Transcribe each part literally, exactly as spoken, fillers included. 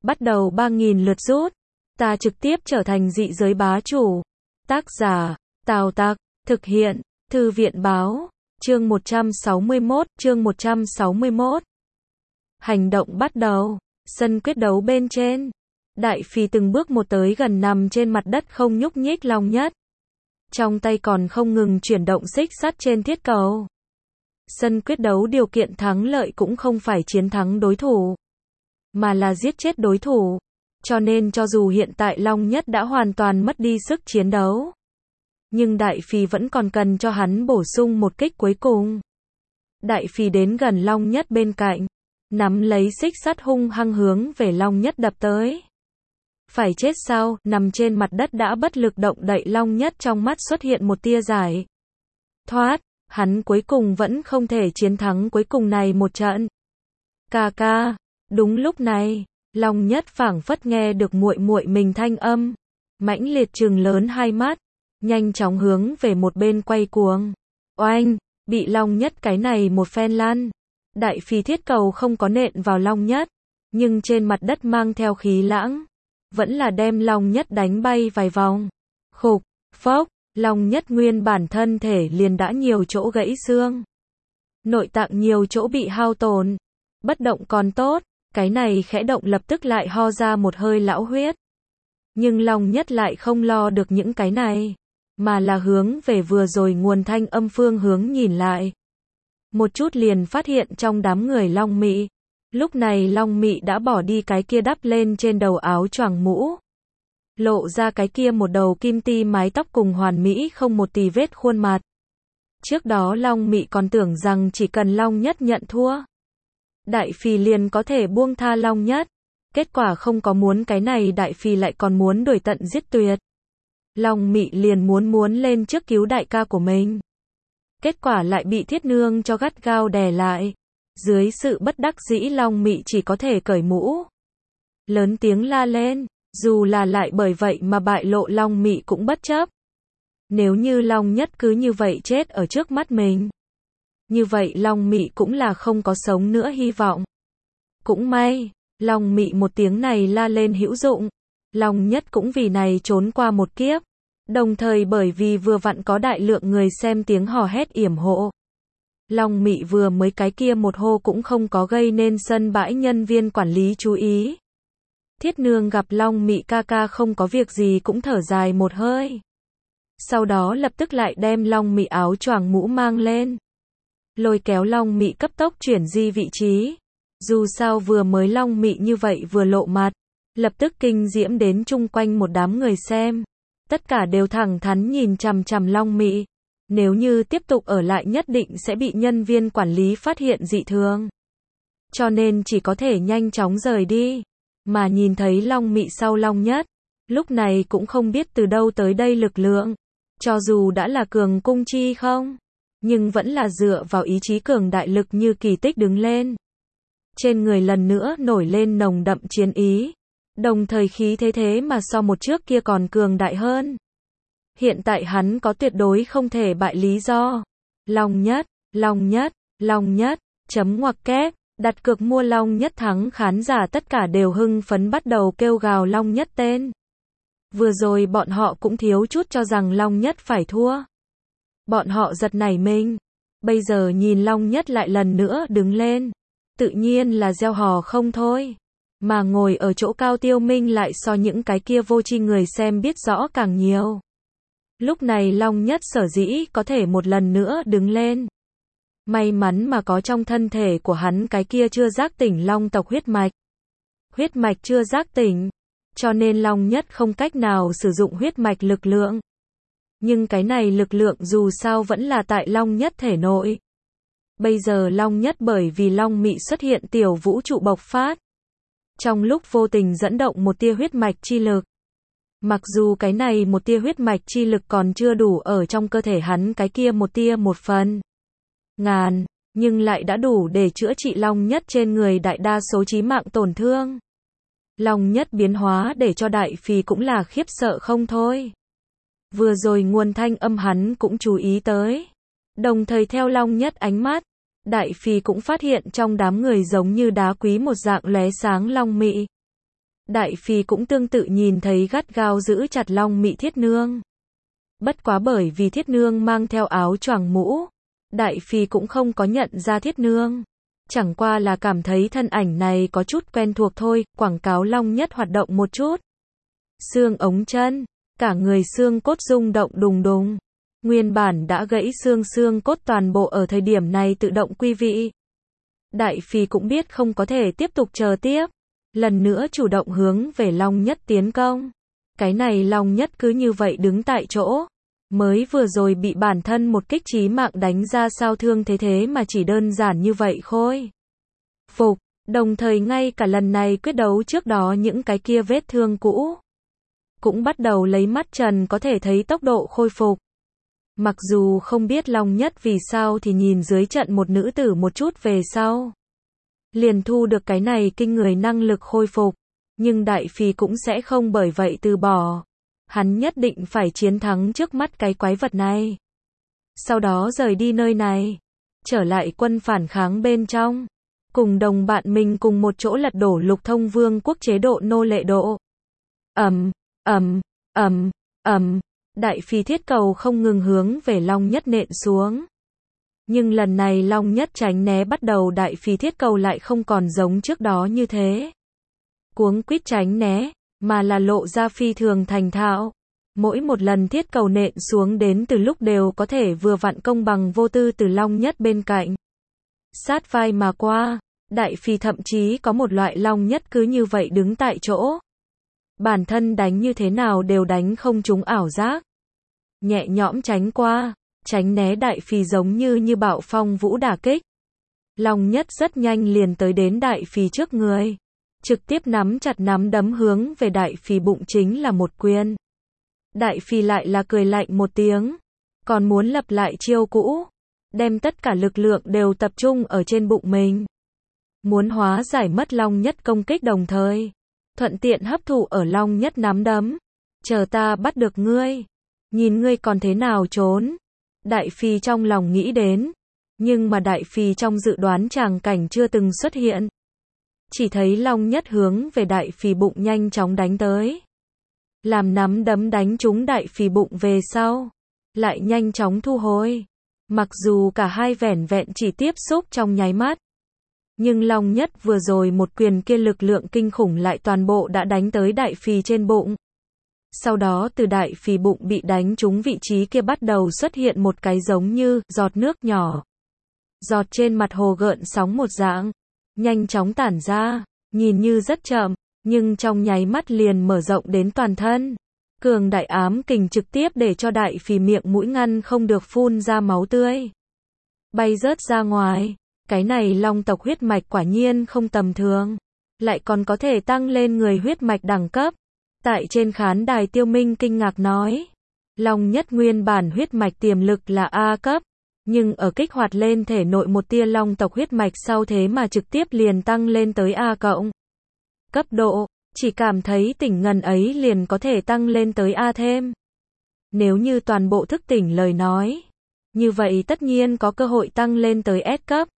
bắt đầu ba nghìn lượt rút. Ta trực tiếp trở thành dị giới bá chủ. Tác giả, Tào Tặc, thực hiện, Thư viện báo, chương một trăm sáu mươi mốt, chương một trăm sáu mươi mốt. Hành động bắt đầu, sân quyết đấu bên trên. Đại Phi từng bước một tới gần nằm trên mặt đất không nhúc nhích Long Nhất. Trong tay còn không ngừng chuyển động xích sắt trên thiết cầu. Sân quyết đấu điều kiện thắng lợi cũng không phải chiến thắng đối thủ, mà là giết chết đối thủ. Cho nên cho dù hiện tại Long Nhất đã hoàn toàn mất đi sức chiến đấu, nhưng Đại Phi vẫn còn cần cho hắn bổ sung một kích cuối cùng. Đại Phi đến gần Long Nhất bên cạnh, nắm lấy xích sắt hung hăng hướng về Long Nhất đập tới. Phải chết sao? Nằm trên mặt đất đã bất lực động đậy Long Nhất trong mắt xuất hiện một tia giải thoát, hắn cuối cùng vẫn không thể chiến thắng cuối cùng này một trận. Ca ca, đúng lúc này, Long Nhất phảng phất nghe được muội muội mình thanh âm, mãnh liệt trừng lớn hai mắt, nhanh chóng hướng về một bên quay cuồng. Oanh, bị Long Nhất cái này một phen lăn. Đại Phi thiết cầu không có nện vào Long Nhất, nhưng trên mặt đất mang theo khí lãng, vẫn là đem Long Nhất đánh bay vài vòng. Khục, phốc, Long Nhất nguyên bản thân thể liền đã nhiều chỗ gãy xương. Nội tạng nhiều chỗ bị hao tổn. Bất động còn tốt, cái này khẽ động lập tức lại ho ra một hơi lão huyết. Nhưng Long Nhất lại không lo được những cái này, mà là hướng về vừa rồi nguồn thanh âm phương hướng nhìn lại. Một chút liền phát hiện trong đám người Long Mị. Lúc này Long Mị đã bỏ đi cái kia đắp lên trên đầu áo choàng mũ, lộ ra cái kia một đầu kim ti mái tóc cùng hoàn mỹ không một tì vết khuôn mặt. Trước đó Long Mị còn tưởng rằng chỉ cần Long Nhất nhận thua, Đại Phi liền có thể buông tha Long Nhất. Kết quả không có muốn cái này, Đại Phi lại còn muốn đuổi tận giết tuyệt. Long Mị liền muốn muốn lên trước cứu đại ca của mình. Kết quả lại bị Thiết Nương cho gắt gao đè lại. Dưới sự bất đắc dĩ Long Mị chỉ có thể cởi mũ, lớn tiếng la lên. Dù là lại bởi vậy mà bại lộ, Long Mị cũng bất chấp. Nếu như Long Nhất cứ như vậy chết ở trước mắt mình, như vậy Long Mị cũng là không có sống nữa hy vọng. Cũng may, Long Mị một tiếng này la lên hữu dụng. Long Nhất cũng vì này trốn qua một kiếp. Đồng thời bởi vì vừa vặn có đại lượng người xem tiếng hò hét yểm hộ, Long Mị vừa mới cái kia một hô cũng không có gây nên sân bãi nhân viên quản lý chú ý. Thiết Nương gặp Long Mị ca ca không có việc gì cũng thở dài một hơi. Sau đó lập tức lại đem Long Mị áo choàng mũ mang lên, lôi kéo Long Mị cấp tốc chuyển di vị trí. Dù sao vừa mới Long Mị như vậy vừa lộ mặt, lập tức kinh diễm đến chung quanh một đám người xem. Tất cả đều thẳng thắn nhìn chằm chằm Long Mị. Nếu như tiếp tục ở lại nhất định sẽ bị nhân viên quản lý phát hiện dị thường. Cho nên chỉ có thể nhanh chóng rời đi. Mà nhìn thấy Long Mị sau Long Nhất, lúc này cũng không biết từ đâu tới đây lực lượng. Cho dù đã là cường cung chi không, nhưng vẫn là dựa vào ý chí cường đại lực như kỳ tích đứng lên. Trên người lần nữa nổi lên nồng đậm chiến ý. Đồng thời khí thế thế mà so một trước kia còn cường đại hơn. Hiện tại hắn có tuyệt đối không thể bại lý do. Long Nhất, Long Nhất, Long Nhất, chấm ngoặc kép, đặt cược mua Long Nhất thắng, khán giả tất cả đều hưng phấn bắt đầu kêu gào Long Nhất tên. Vừa rồi bọn họ cũng thiếu chút cho rằng Long Nhất phải thua. Bọn họ giật nảy mình. Bây giờ nhìn Long Nhất lại lần nữa đứng lên, tự nhiên là reo hò không thôi. Mà ngồi ở chỗ cao Tiêu Minh lại so những cái kia vô tri người xem biết rõ càng nhiều. Lúc này Long Nhất sở dĩ có thể một lần nữa đứng lên, may mắn mà có trong thân thể của hắn cái kia chưa giác tỉnh Long tộc huyết mạch. Huyết mạch chưa giác tỉnh, cho nên Long Nhất không cách nào sử dụng huyết mạch lực lượng. Nhưng cái này lực lượng dù sao vẫn là tại Long Nhất thể nội. Bây giờ Long Nhất bởi vì Long Mị xuất hiện tiểu vũ trụ bộc phát, trong lúc vô tình dẫn động một tia huyết mạch chi lực. Mặc dù cái này một tia huyết mạch chi lực còn chưa đủ ở trong cơ thể hắn cái kia một tia một phần ngàn, nhưng lại đã đủ để chữa trị Long Nhất trên người đại đa số chí mạng tổn thương. Long Nhất biến hóa để cho Đại Phi cũng là khiếp sợ không thôi. Vừa rồi nguồn thanh âm hắn cũng chú ý tới. Đồng thời theo Long Nhất ánh mắt, Đại Phi cũng phát hiện trong đám người giống như đá quý một dạng lóe sáng Long Mị. Đại Phi cũng tương tự nhìn thấy gắt gao giữ chặt Long Mị Thiết Nương. Bất quá bởi vì Thiết Nương mang theo áo choàng mũ, Đại Phi cũng không có nhận ra Thiết Nương. Chẳng qua là cảm thấy thân ảnh này có chút quen thuộc thôi, quảng cáo Long Nhất hoạt động một chút. Xương ống chân, cả người xương cốt rung động đùng đùng. Nguyên bản đã gãy xương xương cốt toàn bộ ở thời điểm này tự động quy vị. Đại Phi cũng biết không có thể tiếp tục chờ tiếp. Lần nữa chủ động hướng về Long Nhất tiến công. Cái này Long Nhất cứ như vậy đứng tại chỗ. Mới vừa rồi bị bản thân một kích chí mạng đánh ra sao thương thế thế mà chỉ đơn giản như vậy khôi phục. Đồng thời ngay cả lần này quyết đấu trước đó những cái kia vết thương cũ cũng bắt đầu lấy mắt trần có thể thấy tốc độ khôi phục. Mặc dù không biết Long Nhất vì sao thì nhìn dưới trận một nữ tử một chút về sau liền thu được cái này kinh người năng lực khôi phục. Nhưng Đại Phi cũng sẽ không bởi vậy từ bỏ. Hắn nhất định phải chiến thắng trước mắt cái quái vật này. Sau đó rời đi nơi này. Trở lại quân phản kháng bên trong. Cùng đồng bạn mình cùng một chỗ lật đổ Lục Thông Vương quốc chế độ nô lệ độ. Ầm, ầm, ầm, ầm. Đại Phi thiết cầu không ngừng hướng về Long Nhất nện xuống. Nhưng lần này Long Nhất tránh né bắt đầu Đại Phi thiết cầu lại không còn giống trước đó như thế. Cuống quýt tránh né, mà là lộ ra phi thường thành thạo. Mỗi một lần thiết cầu nện xuống đến từ lúc đều có thể vừa vặn công bằng vô tư từ Long Nhất bên cạnh. Sát vai mà qua, Đại Phi thậm chí có một loại Long Nhất cứ như vậy đứng tại chỗ. Bản thân đánh như thế nào đều đánh không trúng ảo giác. Nhẹ nhõm tránh qua, tránh né Đại Phi giống như như bạo phong vũ đả kích. Long Nhất rất nhanh liền tới đến Đại Phi trước người. Trực tiếp nắm chặt nắm đấm hướng về Đại Phi bụng chính là một quyền. Đại Phi lại là cười lạnh một tiếng. Còn muốn lập lại chiêu cũ. Đem tất cả lực lượng đều tập trung ở trên bụng mình. Muốn hóa giải mất Long Nhất công kích đồng thời. Thuận tiện hấp thụ ở Long Nhất nắm đấm. Chờ ta bắt được ngươi. Nhìn ngươi còn thế nào trốn. Đại Phi trong lòng nghĩ đến. Nhưng mà Đại Phi trong dự đoán tràng cảnh chưa từng xuất hiện. Chỉ thấy Long Nhất hướng về Đại Phi bụng nhanh chóng đánh tới. Làm nắm đấm đánh trúng Đại Phi bụng về sau. Lại nhanh chóng thu hồi. Mặc dù cả hai vẻn vẹn chỉ tiếp xúc trong nháy mắt. Nhưng Long Nhất vừa rồi một quyền kia lực lượng kinh khủng lại toàn bộ đã đánh tới Đại Phi trên bụng. Sau đó từ Đại Phi bụng bị đánh trúng vị trí kia bắt đầu xuất hiện một cái giống như giọt nước nhỏ. Giọt trên mặt hồ gợn sóng một dạng. Nhanh chóng tản ra, nhìn như rất chậm, nhưng trong nháy mắt liền mở rộng đến toàn thân. Cường đại ám kình trực tiếp để cho Đại Phi miệng mũi ngăn không được phun ra máu tươi. Bay rớt ra ngoài, cái này Long tộc huyết mạch quả nhiên không tầm thường. Lại còn có thể tăng lên người huyết mạch đẳng cấp. Tại trên khán đài Tiêu Minh kinh ngạc nói. Long Nhất nguyên bản huyết mạch tiềm lực là A cấp. Nhưng ở kích hoạt lên thể nội một tia Long tộc huyết mạch sau thế mà trực tiếp liền tăng lên tới A cộng. Cấp độ, chỉ cảm thấy tỉnh ngần ấy liền có thể tăng lên tới A thêm. Nếu như toàn bộ thức tỉnh lời nói, như vậy tất nhiên có cơ hội tăng lên tới S cấp.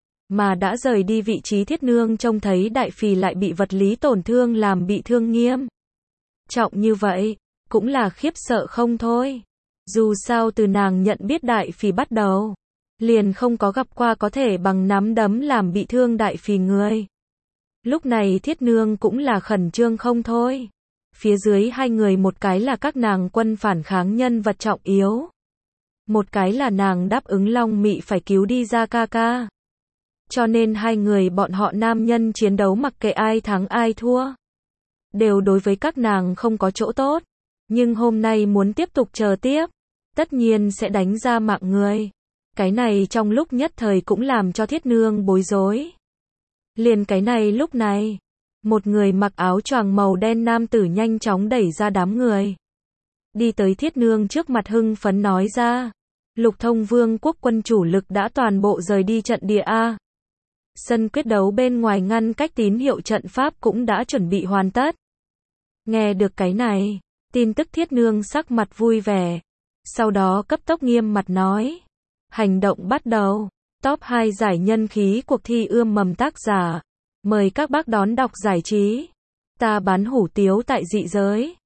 Mà đã rời đi vị trí Thiết Nương trông thấy Đại Phi lại bị vật lý tổn thương làm bị thương nghiêm trọng như vậy, cũng là khiếp sợ không thôi. Dù sao từ nàng nhận biết Đại Phi bắt đầu, liền không có gặp qua có thể bằng nắm đấm làm bị thương Đại Phi người. Lúc này Thiết Nương cũng là khẩn trương không thôi. Phía dưới hai người một cái là các nàng quân phản kháng nhân vật trọng yếu. Một cái là nàng đáp ứng Long Mị phải cứu đi ra ca ca. Cho nên hai người bọn họ nam nhân chiến đấu mặc kệ ai thắng ai thua. Đều đối với các nàng không có chỗ tốt. Nhưng hôm nay muốn tiếp tục chờ tiếp. Tất nhiên sẽ đánh ra mạng người. Cái này trong lúc nhất thời cũng làm cho Thiết Nương bối rối. Liền cái này lúc này. Một người mặc áo choàng màu đen nam tử nhanh chóng đẩy ra đám người. Đi tới Thiết Nương trước mặt hưng phấn nói ra. Lục Thông Vương quốc quân chủ lực đã toàn bộ rời đi trận địa A. Sân quyết đấu bên ngoài ngăn cách tín hiệu trận pháp cũng đã chuẩn bị hoàn tất. Nghe được cái này, tin tức Thiết Nương sắc mặt vui vẻ. Sau đó cấp tốc nghiêm mặt nói. Hành động bắt đầu. Top hai giải nhân khí cuộc thi ươm mầm tác giả. Mời các bác đón đọc giải trí. Ta bán hủ tiếu tại dị giới.